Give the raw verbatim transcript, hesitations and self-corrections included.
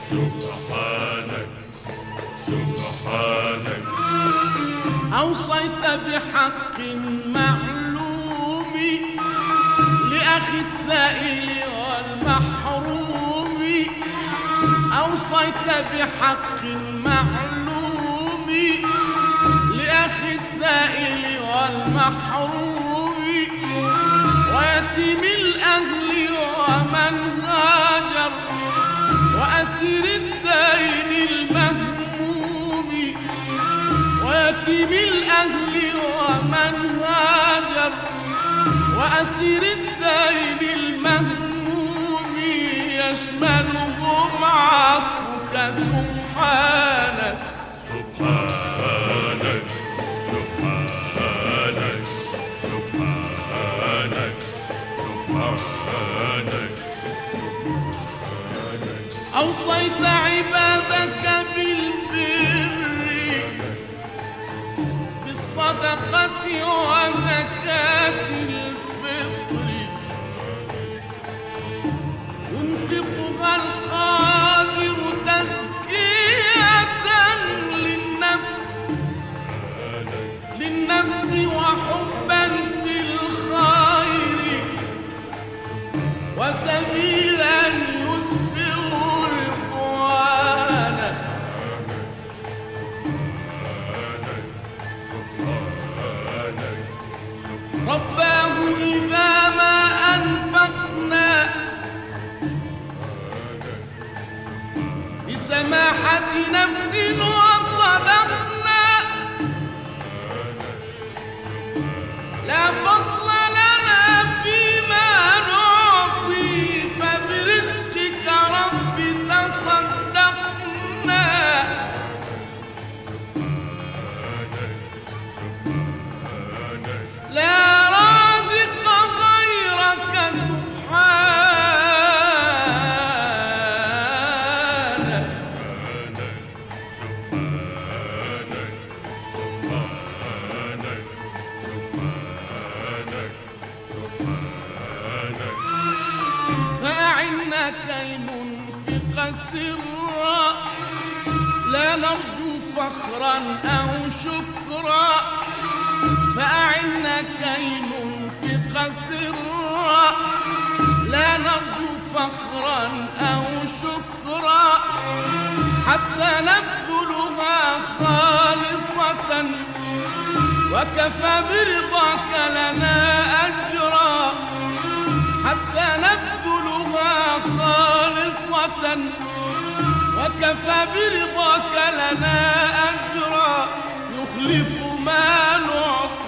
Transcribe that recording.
سبحانك سبحانك أوصيت بحق معلوم لأخي السائل والمحروم، أوصيت بحق معلوم لأخي السائل والمحروم، ويتيم الأهل ومن هاجر، وأسير الدين المهموم، ويتيم الأهل ومن هاجر، وأسير الدين المهموم، يشملهم عفوك سبحانك سبحانك سبحانك سبحانك سبحانك أوصيت عبادك بالبر بالصدقة وزكاة الفطر، ينفقها القادر تزكية للنفس للنفس وحبا في الخير، وسبيلا يسبغ رضوانا. رباه إذا ما أنفقنا بسماحة نفس وصدقنا، لا فضل لنا فيما نعطي، فبرزقك رب تصدقنا. لا رازق غيرك سبحانك سبحانك سبحانك سبحانك سبحانك فأعنا كي ننفق سرا، لا نرجو فخرا أو شكرا، فأعنا كي ننفق سرا، لا نرجو فخرا أو شكرا، حتى نبذلها خالصة، وكفى برضاك لنا أجرا، حتى نبذلها خالصة، وكفى برضاك لنا أجرا، يخلف ما نعطي